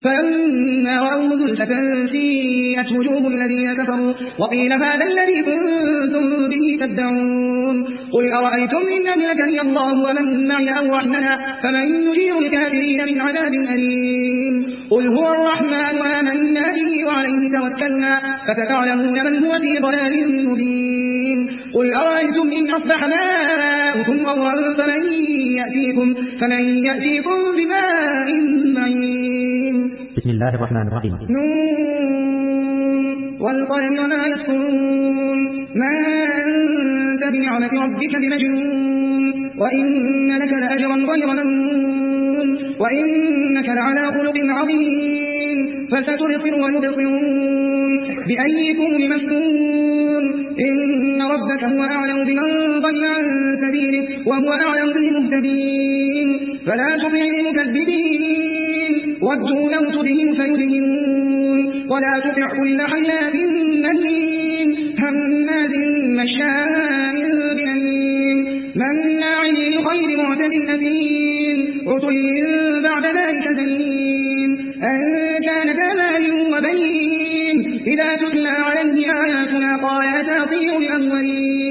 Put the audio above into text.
فلما رأوه زلفة سيئت وجوه الذين كفروا وقيل هذا الذي كنتم به تدعون قل أرأيتم إن أهلكني الله ومن معي أو رحمنا فمن يجير الكافرين من عذاب أليم قل هو الرحمن آمنا به وعليه توكلنا فستعلمون من هو في ضلال مبين قل أرأيتم إن أصبح ماؤكم غورا فمن يأتيكم بماء معين. بسم الله الرحمن الرحيم. والقلم وما يسطرون ما أنت بنعمة ربك بمجنون وإن لك لأجرا غير ممنون وإنك لعلى خلق عظيم فستبصر ويبصرون بأيكم المفتون إن ربك هو أعلم بمن ضل عن سبيله وهو أعلم بالمهتدين فلا تطع المكذبين ودوا لو تدهن فيدهنون ولا تطع كل حلاف مهين هماز مشاء بنميم مناع للخير معتد أثيم عتل بعد ذلك زنيم أن كان ذا مال وبنين إذا تتلى عليه آياتنا قال أساطير الأولين